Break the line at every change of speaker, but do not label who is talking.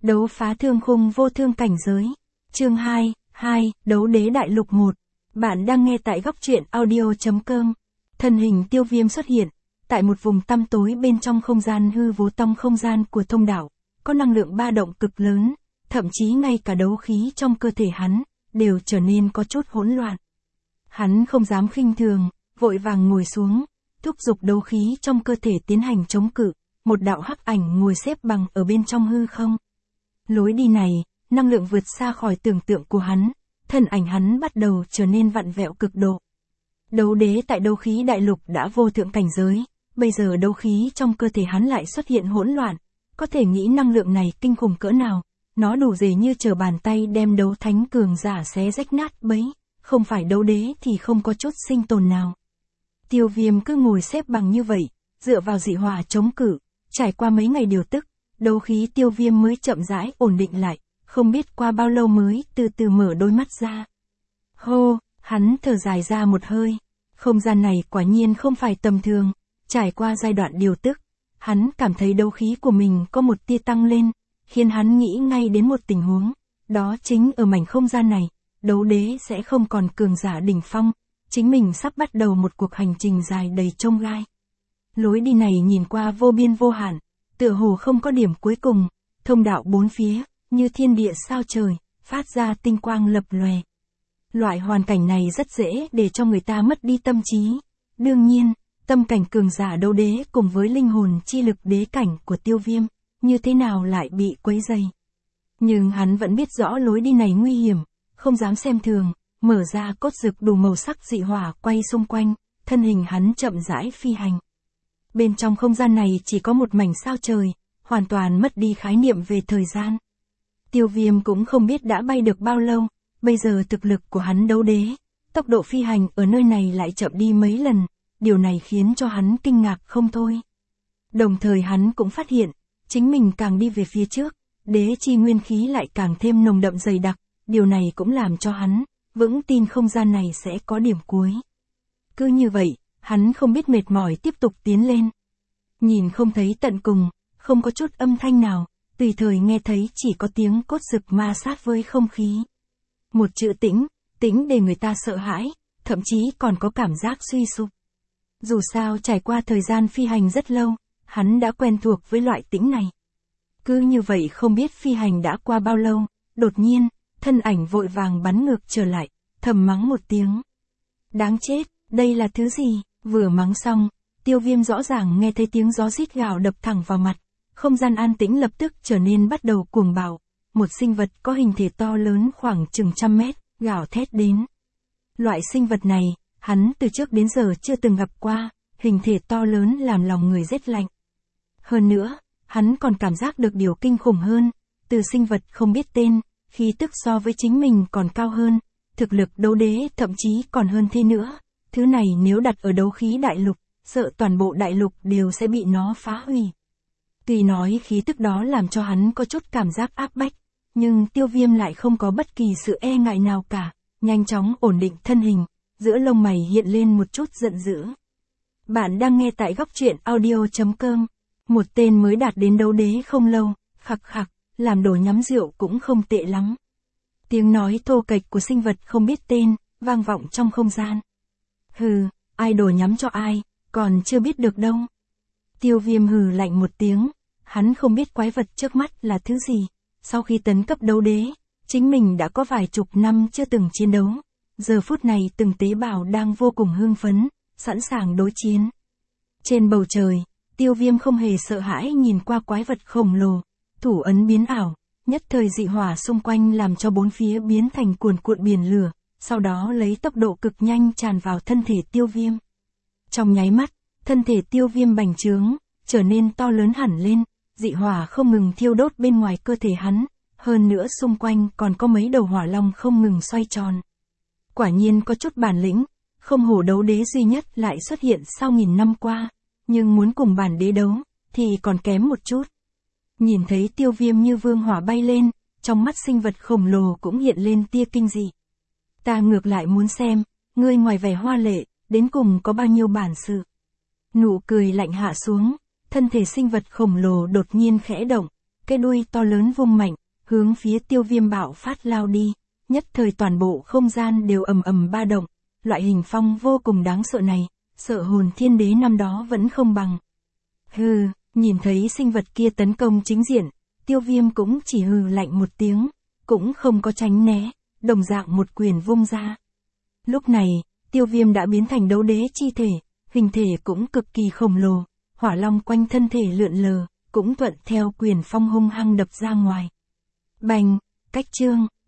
Đấu phá thương khung vô thương cảnh giới. Chương 2, Đấu đế đại lục 1. Bạn đang nghe tại góc truyện audio.com. Thân hình Tiêu Viêm xuất hiện, tại một vùng tăm tối bên trong không gian hư vô trong không gian của thông đạo, có năng lượng ba động cực lớn, thậm chí ngay cả đấu khí trong cơ thể hắn, đều trở nên có chút hỗn loạn. Hắn không dám khinh thường, vội vàng ngồi xuống, thúc giục đấu khí trong cơ thể tiến hành chống cự, một đạo hắc ảnh ngồi xếp bằng ở bên trong hư không. Lối đi này, năng lượng vượt xa khỏi tưởng tượng của hắn, thân ảnh hắn bắt đầu trở nên vặn vẹo cực độ. Đấu đế tại đấu khí đại lục đã vô thượng cảnh giới, bây giờ đấu khí trong cơ thể hắn lại xuất hiện hỗn loạn, có thể nghĩ năng lượng này kinh khủng cỡ nào, nó đủ dễ như trở bàn tay đem đấu thánh cường giả xé rách nát bấy, không phải đấu đế thì không có chút sinh tồn nào. Tiêu Viêm cứ ngồi xếp bằng như vậy, dựa vào dị hỏa chống cự, trải qua mấy ngày điều tức, đấu khí Tiêu Viêm mới chậm rãi ổn định lại, không biết qua bao lâu mới từ từ mở đôi mắt ra. Hô, hắn thở dài ra một hơi, không gian này quả nhiên không phải tầm thường, trải qua giai đoạn điều tức, hắn cảm thấy đấu khí của mình có một tia tăng lên, khiến hắn nghĩ ngay đến một tình huống, đó chính ở mảnh không gian này, đấu đế sẽ không còn cường giả đỉnh phong, chính mình sắp bắt đầu một cuộc hành trình dài đầy chông gai. Lối đi này nhìn qua vô biên vô hạn, tựa hồ không có điểm cuối cùng, thông đạo bốn phía, như thiên địa sao trời, phát ra tinh quang lập lòe. Loại hoàn cảnh này rất dễ để cho người ta mất đi tâm trí. Đương nhiên, tâm cảnh cường giả đấu đế cùng với linh hồn chi lực đế cảnh của Tiêu Viêm, như thế nào lại bị quấy dày. Nhưng hắn vẫn biết rõ lối đi này nguy hiểm, không dám xem thường, mở ra cốt dực đủ màu sắc dị hỏa quay xung quanh, thân hình hắn chậm rãi phi hành. Bên trong không gian này chỉ có một mảnh sao trời, hoàn toàn mất đi khái niệm về thời gian. Tiêu Viêm cũng không biết đã bay được bao lâu, bây giờ thực lực của hắn đấu đế, tốc độ phi hành ở nơi này lại chậm đi mấy lần, điều này khiến cho hắn kinh ngạc không thôi. Đồng thời hắn cũng phát hiện, chính mình càng đi về phía trước, đế chi nguyên khí lại càng thêm nồng đậm dày đặc, điều này cũng làm cho hắn vững tin không gian này sẽ có điểm cuối. Cứ như vậy, hắn không biết mệt mỏi tiếp tục tiến lên. Nhìn không thấy tận cùng, không có chút âm thanh nào, tùy thời nghe thấy chỉ có tiếng cốt dực ma sát với không khí. Một chữ tĩnh, tĩnh để người ta sợ hãi, thậm chí còn có cảm giác suy sụp. Dù sao trải qua thời gian phi hành rất lâu, hắn đã quen thuộc với loại tĩnh này. Cứ như vậy không biết phi hành đã qua bao lâu, đột nhiên, thân ảnh vội vàng bắn ngược trở lại, thầm mắng một tiếng. Đáng chết, đây là thứ gì? Vừa mắng xong, Tiêu Viêm rõ ràng nghe thấy tiếng gió rít gào đập thẳng vào mặt, không gian an tĩnh lập tức trở nên bắt đầu cuồng bạo, một sinh vật có hình thể to lớn khoảng chừng 100 mét, gào thét đến. Loại sinh vật này, hắn từ trước đến giờ chưa từng gặp qua, hình thể to lớn làm lòng người rét lạnh. Hơn nữa, hắn còn cảm giác được điều kinh khủng hơn, từ sinh vật không biết tên, khí tức so với chính mình còn cao hơn, thực lực đấu đế thậm chí còn hơn thế nữa, thứ này nếu đặt ở đấu khí đại lục, sợ toàn bộ đại lục đều sẽ bị nó phá hủy. Tuy nói khí tức đó làm cho hắn có chút cảm giác áp bách, nhưng Tiêu Viêm lại không có bất kỳ sự e ngại nào cả, nhanh chóng ổn định thân hình, giữa lông mày hiện lên một chút giận dữ. Bạn đang nghe tại góc truyện audio.com, một tên mới đạt đến đấu đế không lâu, khặc khặc, làm đồ nhắm rượu cũng không tệ lắm. Tiếng nói thô kệch của sinh vật không biết tên, vang vọng trong không gian. Hừ, ai đổ nhắm cho ai, còn chưa biết được đâu. Tiêu Viêm hừ lạnh một tiếng, hắn không biết quái vật trước mắt là thứ gì. Sau khi tấn cấp đấu đế, chính mình đã có vài chục năm chưa từng chiến đấu. Giờ phút này từng tế bào đang vô cùng hưng phấn, sẵn sàng đối chiến. Trên bầu trời, Tiêu Viêm không hề sợ hãi nhìn qua quái vật khổng lồ, thủ ấn biến ảo, nhất thời dị hỏa xung quanh làm cho bốn phía biến thành cuồn cuộn biển lửa, sau đó lấy tốc độ cực nhanh tràn vào thân thể Tiêu Viêm. Trong nháy mắt, thân thể Tiêu Viêm bành trướng, trở nên to lớn hẳn lên, dị hỏa không ngừng thiêu đốt bên ngoài cơ thể hắn, hơn nữa xung quanh còn có mấy đầu hỏa long không ngừng xoay tròn. Quả nhiên có chút bản lĩnh, không hổ đấu đế duy nhất lại xuất hiện sau 1000 năm qua, nhưng muốn cùng bản đế đấu, thì còn kém một chút. Nhìn thấy Tiêu Viêm như vương hỏa bay lên, trong mắt sinh vật khổng lồ cũng hiện lên tia kinh dị. Ta ngược lại muốn xem, ngươi ngoài vẻ hoa lệ, đến cùng có bao nhiêu bản sự. Nụ cười lạnh hạ xuống, thân thể sinh vật khổng lồ đột nhiên khẽ động, cái đuôi to lớn vung mạnh, hướng phía Tiêu Viêm bạo phát lao đi, nhất thời toàn bộ không gian đều ầm ầm ba động, loại hình phong vô cùng đáng sợ này, sợ hồn thiên đế năm đó vẫn không bằng. Hừ, nhìn thấy sinh vật kia tấn công chính diện, Tiêu Viêm cũng chỉ hừ lạnh một tiếng, cũng không có tránh né, đồng dạng một quyền vung ra. Lúc này, Tiêu Viêm đã biến thành đấu đế chi thể, hình thể cũng cực kỳ khổng lồ, hỏa long quanh thân thể lượn lờ, cũng thuận theo quyền phong hung hăng đập ra ngoài. Bành, cách chương.